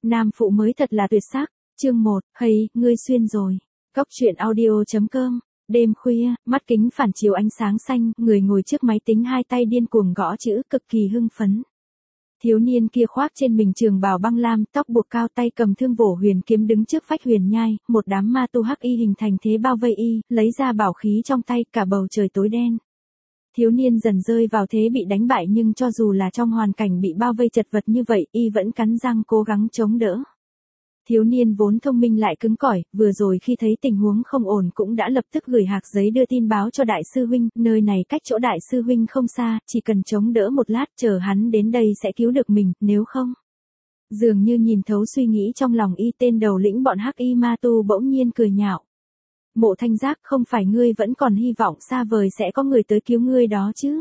Nam phụ mới thật là tuyệt sắc. Chương 1, hey, ngươi xuyên rồi. Cóc truyện audio.com. Đêm khuya, mắt kính phản chiếu ánh sáng xanh, người ngồi trước máy tính hai tay điên cuồng gõ chữ, cực kỳ hưng phấn. Thiếu niên kia khoác trên mình trường bào băng lam, tóc buộc cao, tay cầm thương vỗ huyền kiếm đứng trước phách huyền nhai, một đám ma tu hắc y hình thành thế bao vây y, lấy ra bảo khí trong tay, cả bầu trời tối đen. Thiếu niên dần rơi vào thế bị đánh bại, nhưng cho dù là trong hoàn cảnh bị bao vây chật vật như vậy, y vẫn cắn răng cố gắng chống đỡ. Thiếu niên vốn thông minh lại cứng cỏi, vừa rồi khi thấy tình huống không ổn cũng đã lập tức gửi hạc giấy đưa tin báo cho đại sư huynh, nơi này cách chỗ đại sư huynh không xa, chỉ cần chống đỡ một lát chờ hắn đến đây sẽ cứu được mình, nếu không. Dường như nhìn thấu suy nghĩ trong lòng y, tên đầu lĩnh bọn hắc y ma tu bỗng nhiên cười nhạo. Mộ Thanh Giác, không phải ngươi vẫn còn hy vọng xa vời sẽ có người tới cứu ngươi đó chứ?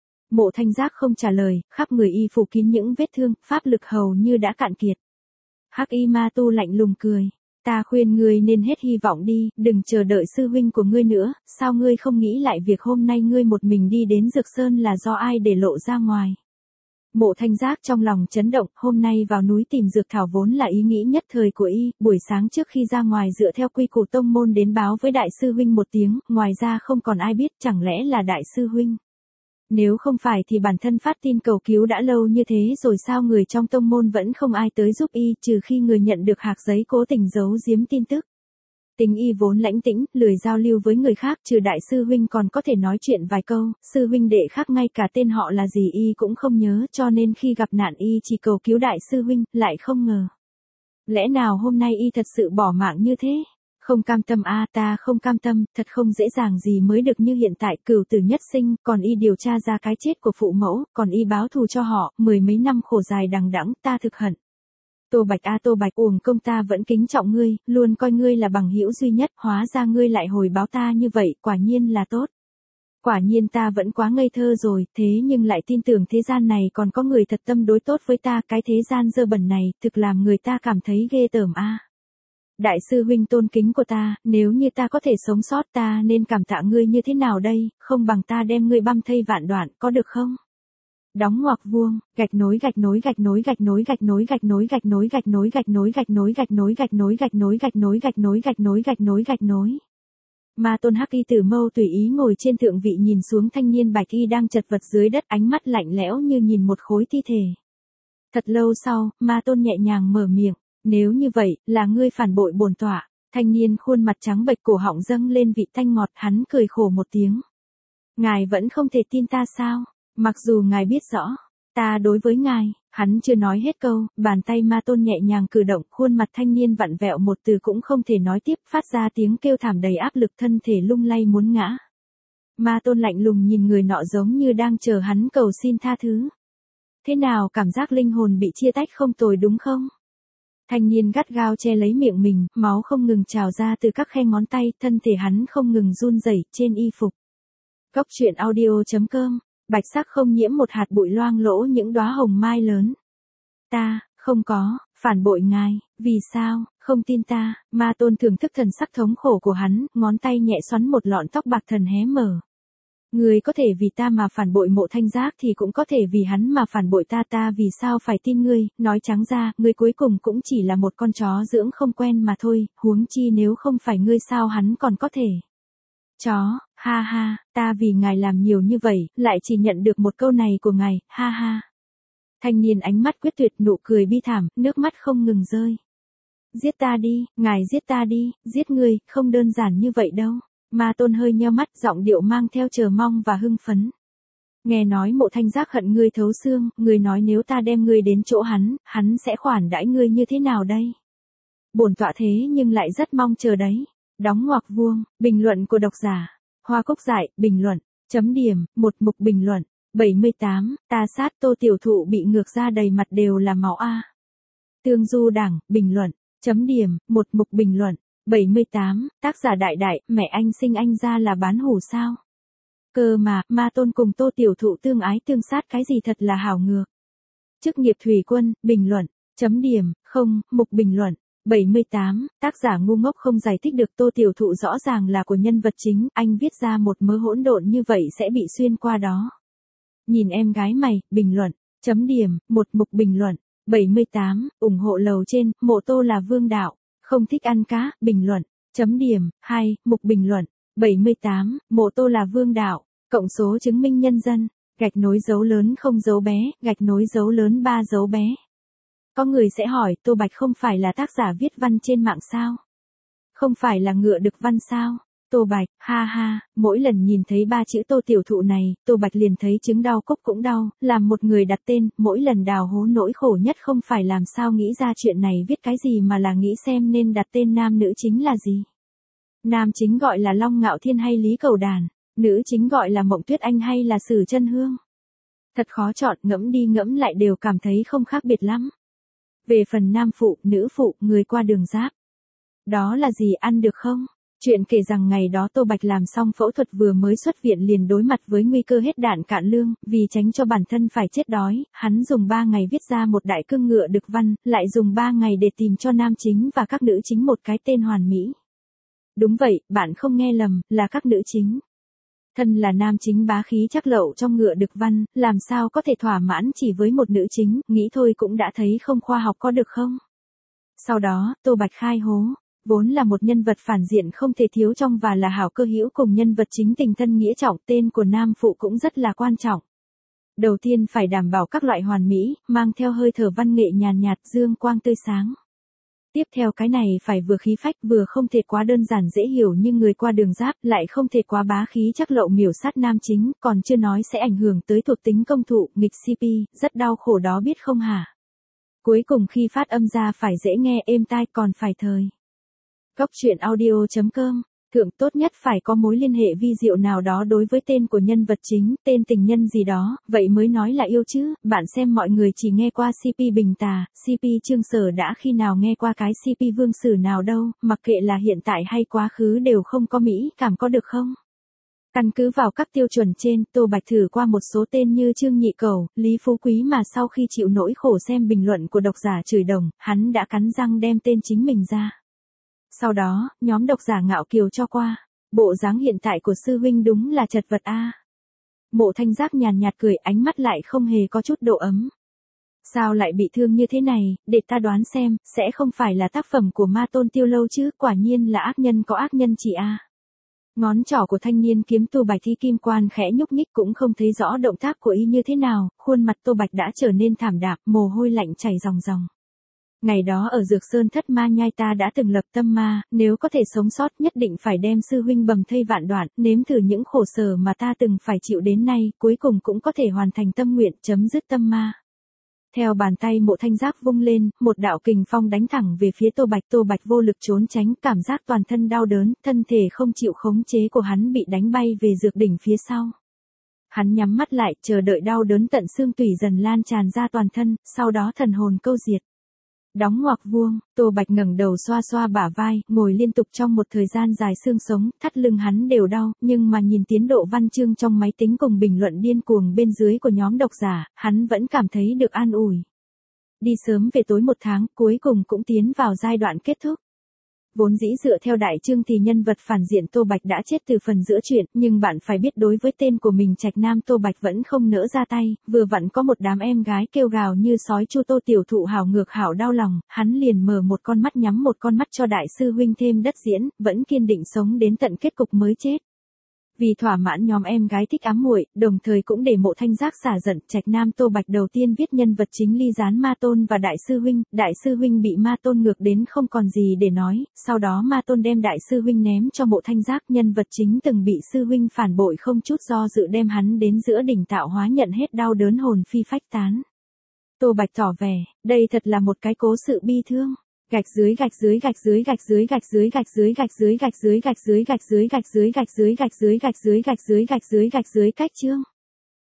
Mộ Thanh Giác không trả lời, khắp người y phủ kín những vết thương, pháp lực hầu như đã cạn kiệt. Hắc y ma tu lạnh lùng cười. Ta khuyên ngươi nên hết hy vọng đi, đừng chờ đợi sư huynh của ngươi nữa, sao ngươi không nghĩ lại việc hôm nay ngươi một mình đi đến Dược Sơn là do ai để lộ ra ngoài? Mộ Thanh Giác trong lòng chấn động, hôm nay vào núi tìm dược thảo vốn là ý nghĩ nhất thời của y, buổi sáng trước khi ra ngoài dựa theo quy củ tông môn đến báo với đại sư huynh một tiếng, ngoài ra không còn ai biết, chẳng lẽ là đại sư huynh? Nếu không phải thì bản thân phát tin cầu cứu đã lâu như thế rồi sao người trong tông môn vẫn không ai tới giúp y, trừ khi người nhận được hạc giấy cố tình giấu giếm tin tức. Tính y vốn lãnh tĩnh, lười giao lưu với người khác, trừ đại sư huynh còn có thể nói chuyện vài câu, sư huynh đệ khác ngay cả tên họ là gì y cũng không nhớ, cho nên khi gặp nạn y chỉ cầu cứu đại sư huynh, lại không ngờ. Lẽ nào hôm nay y thật sự bỏ mạng như thế? Không cam tâm a, ta không cam tâm, thật không dễ dàng gì mới được như hiện tại, cửu tử nhất sinh, còn y điều tra ra cái chết của phụ mẫu, còn y báo thù cho họ, mười mấy năm khổ dài đằng đẵng, ta thực hận. Tô Bạch a Tô Bạch, uổng công ta vẫn kính trọng ngươi, luôn coi ngươi là bằng hữu duy nhất, hóa ra ngươi lại hồi báo ta như vậy, quả nhiên là tốt. Quả nhiên ta vẫn quá ngây thơ rồi, thế nhưng lại tin tưởng thế gian này còn có người thật tâm đối tốt với ta, cái thế gian dơ bẩn này, thực làm người ta cảm thấy ghê tởm a. Đại sư huynh tôn kính của ta, nếu như ta có thể sống sót ta nên cảm tạ ngươi như thế nào đây, không bằng ta đem ngươi băm thây vạn đoạn, có được không? Đóng ngoặc vuông, gạch nối gạch nối gạch nối gạch nối gạch nối gạch nối gạch nối gạch nối gạch nối gạch nối gạch nối gạch nối gạch nối gạch nối gạch nối gạch nối gạch nối gạch nối. Ma tôn hắc y tử mâu tùy ý ngồi trên thượng vị nhìn xuống thanh niên bạch y đang chật vật dưới đất, ánh mắt lạnh lẽo như nhìn một khối thi thể. Thật lâu sau, ma tôn nhẹ nhàng mở miệng. Nếu như vậy, là ngươi phản bội bổn tọa. Thanh niên khuôn mặt trắng bệch cổ họng dâng lên vị tanh ngọt, hắn cười khổ một tiếng. Ngài vẫn không thể tin ta sao? Mặc dù ngài biết rõ, ta đối với ngài, hắn chưa nói hết câu, bàn tay ma tôn nhẹ nhàng cử động, khuôn mặt thanh niên vặn vẹo một từ cũng không thể nói tiếp, phát ra tiếng kêu thảm đầy áp lực, thân thể lung lay muốn ngã. Ma tôn lạnh lùng nhìn người nọ giống như đang chờ hắn cầu xin tha thứ. Thế nào, cảm giác linh hồn bị chia tách không tồi đúng không? Thanh niên gắt gao che lấy miệng mình, máu không ngừng trào ra từ các khe ngón tay, thân thể hắn không ngừng run rẩy trên y phục. Cóc truyện audio.com, bạch sắc không nhiễm một hạt bụi loang lỗ những đóa hồng mai lớn. Ta, không có, phản bội ngài, vì sao, không tin ta, ma tôn thưởng thức thần sắc thống khổ của hắn, ngón tay nhẹ xoắn một lọn tóc bạc thần hé mở. Ngươi có thể vì ta mà phản bội Mộ Thanh Giác thì cũng có thể vì hắn mà phản bội ta, ta vì sao phải tin ngươi, nói trắng ra, ngươi cuối cùng cũng chỉ là một con chó dưỡng không quen mà thôi, huống chi nếu không phải ngươi sao hắn còn có thể. Chó, ha ha, ta vì ngài làm nhiều như vậy, lại chỉ nhận được một câu này của ngài, ha ha. Thanh niên ánh mắt quyết tuyệt, nụ cười bi thảm, nước mắt không ngừng rơi. Giết ta đi, ngài giết ta đi, giết ngươi, không đơn giản như vậy đâu. Ma tôn hơi nheo mắt, giọng điệu mang theo chờ mong và hưng phấn. Nghe nói Mộ Thanh Giác hận ngươi thấu xương, ngươi nói nếu ta đem ngươi đến chỗ hắn sẽ khoản đãi ngươi như thế nào đây? Bổn tọa thế nhưng lại rất mong chờ đấy. Đóng ngoặc vuông, bình luận của độc giả. Hoa Cúc Dại, bình luận, chấm điểm, một mục bình luận, 78, ta sát Tô tiểu thụ bị ngược ra đầy mặt đều là máu a. Tương Du Đảng, bình luận, chấm điểm, một mục bình luận. 78, tác giả đại đại, mẹ anh sinh anh ra là bán hủ sao? Cơ mà, ma tôn cùng Tô tiểu thụ tương ái tương sát cái gì thật là hảo ngược. Chức nghiệp thủy quân, bình luận, chấm điểm, không, mục bình luận. 78, tác giả ngu ngốc không giải thích được Tô tiểu thụ rõ ràng là của nhân vật chính, anh viết ra một mớ hỗn độn như vậy sẽ bị xuyên qua đó. Nhìn em gái mày, bình luận, chấm điểm, một mục bình luận. 78, ủng hộ lầu trên, mộ Tô là vương đạo, không thích ăn cá, bình luận, chấm điểm, 2, mục bình luận, 78, mộ Tô là vương đạo, cộng số chứng minh nhân dân, gạch nối dấu lớn không dấu bé, gạch nối dấu lớn 3 dấu bé. Có người sẽ hỏi, Tô Bạch không phải là tác giả viết văn trên mạng sao? Không phải là ngựa đực văn sao? Tô Bạch, ha ha, mỗi lần nhìn thấy 3 chữ Tô tiểu thụ này, Tô Bạch liền thấy trứng đau cúc cũng đau, làm một người đặt tên, mỗi lần đào hố nỗi khổ nhất không phải làm sao nghĩ ra chuyện này viết cái gì mà là nghĩ xem nên đặt tên nam nữ chính là gì. Nam chính gọi là Long Ngạo Thiên hay Lý Cầu Đàn, nữ chính gọi là Mộng Tuyết Anh hay là Sử Chân Hương. Thật khó chọn, ngẫm đi ngẫm lại đều cảm thấy không khác biệt lắm. Về phần nam phụ, nữ phụ, người qua đường giáp. Đó là gì, ăn được không? Chuyện kể rằng ngày đó Tô Bạch làm xong phẫu thuật vừa mới xuất viện liền đối mặt với nguy cơ hết đạn cạn lương, vì tránh cho bản thân phải chết đói, hắn dùng 3 ngày viết ra một đại cương ngựa đực văn, lại dùng 3 ngày để tìm cho nam chính và các nữ chính một cái tên hoàn mỹ. Đúng vậy, bạn không nghe lầm, là các nữ chính. Thân là nam chính bá khí chắc lậu trong ngựa đực văn, làm sao có thể thỏa mãn chỉ với một nữ chính, nghĩ thôi cũng đã thấy không khoa học có được không? Sau đó, Tô Bạch khai hố. Vốn là một nhân vật phản diện không thể thiếu trong và là hảo cơ hữu cùng nhân vật chính tình thân nghĩa trọng, tên của nam phụ cũng rất là quan trọng. Đầu tiên phải đảm bảo các loại hoàn mỹ, mang theo hơi thở văn nghệ nhàn nhạt, dương quang tươi sáng. Tiếp theo cái này phải vừa khí phách vừa không thể quá đơn giản dễ hiểu như người qua đường giáp, lại không thể quá bá khí chắc lậu miểu sát nam chính, còn chưa nói sẽ ảnh hưởng tới thuộc tính công thụ, nghịch CP, rất đau khổ đó biết không hả? Cuối cùng khi phát âm ra phải dễ nghe êm tai còn phải thời. Góc truyện audio.com, thượng tốt nhất phải có mối liên hệ vi diệu nào đó đối với tên của nhân vật chính, tên tình nhân gì đó, vậy mới nói là yêu chứ, bạn xem mọi người chỉ nghe qua CP Bình Tà, CP Trương Sở đã khi nào nghe qua cái CP Vương Sử nào đâu, mặc kệ là hiện tại hay quá khứ đều không có mỹ cảm có được không? Căn cứ vào các tiêu chuẩn trên, Tô Bạch thử qua một số tên như Trương Nhị Cẩu, Lý Phú Quý mà sau khi chịu nỗi khổ xem bình luận của độc giả chửi đồng, hắn đã cắn răng đem tên chính mình ra. Sau đó, nhóm độc giả ngạo kiều cho qua. Bộ dáng hiện tại của sư huynh đúng là chật vật a. Mộ Thanh Giác nhàn nhạt cười, ánh mắt lại không hề có chút độ ấm. Sao lại bị thương như thế này, để ta đoán xem, sẽ không phải là tác phẩm của Ma Tôn Tiêu Lâu chứ, quả nhiên là ác nhân có ác nhân chỉ a. Ngón trỏ của thanh niên kiếm tu bài thi kim quan khẽ nhúc nhích cũng không thấy rõ động tác của y như thế nào, khuôn mặt Tô Bạch đã trở nên thảm đạm, mồ hôi lạnh chảy ròng ròng. Ngày đó ở Dược Sơn Thất Ma Nhai ta đã từng lập tâm ma, nếu có thể sống sót nhất định phải đem sư huynh bầm thây vạn đoạn, nếm thử những khổ sở mà ta từng phải chịu đến nay, cuối cùng cũng có thể hoàn thành tâm nguyện, chấm dứt tâm ma. Theo bàn tay Mộ Thanh Giác vung lên, một đạo kình phong đánh thẳng về phía Tô Bạch vô lực trốn tránh, cảm giác toàn thân đau đớn, thân thể không chịu khống chế của hắn bị đánh bay về dược đỉnh phía sau. Hắn nhắm mắt lại, chờ đợi đau đớn tận xương tủy dần lan tràn ra toàn thân, sau đó thần hồn câu diệt. Đóng ngoặc vuông, Tô Bạch ngẩng đầu xoa xoa bả vai, ngồi liên tục trong một thời gian dài xương sống, thắt lưng hắn đều đau, nhưng mà nhìn tiến độ văn chương trong máy tính cùng bình luận điên cuồng bên dưới của nhóm độc giả, hắn vẫn cảm thấy được an ủi. Đi sớm về tối 1 tháng, cuối cùng cũng tiến vào giai đoạn kết thúc. Vốn dĩ dựa theo đại chương thì nhân vật phản diện Tô Bạch đã chết từ phần giữa truyện, nhưng bạn phải biết đối với tên của mình Trạch Nam Tô Bạch vẫn không nỡ ra tay, vừa vặn có một đám em gái kêu gào như sói chu Tô tiểu thụ hảo ngược hảo đau lòng, hắn liền mở một con mắt nhắm một con mắt cho đại sư huynh thêm đất diễn, vẫn kiên định sống đến tận kết cục mới chết. Vì thỏa mãn nhóm em gái thích ám muội, đồng thời cũng để Mộ Thanh Giác xả giận, Trạch Nam Tô Bạch đầu tiên viết nhân vật chính ly gián Ma Tôn và đại sư huynh bị Ma Tôn ngược đến không còn gì để nói, sau đó Ma Tôn đem đại sư huynh ném cho Mộ Thanh Giác, nhân vật chính từng bị sư huynh phản bội không chút do dự đem hắn đến giữa đỉnh tạo hóa nhận hết đau đớn hồn phi phách tán. Tô Bạch tỏ vẻ, đây thật là một cái cố sự bi thương. Gạch dưới gạch dưới gạch dưới gạch dưới gạch dưới gạch dưới gạch dưới gạch dưới gạch dưới gạch dưới gạch dưới gạch dưới gạch dưới gạch dưới gạch dưới gạch dưới cách chương.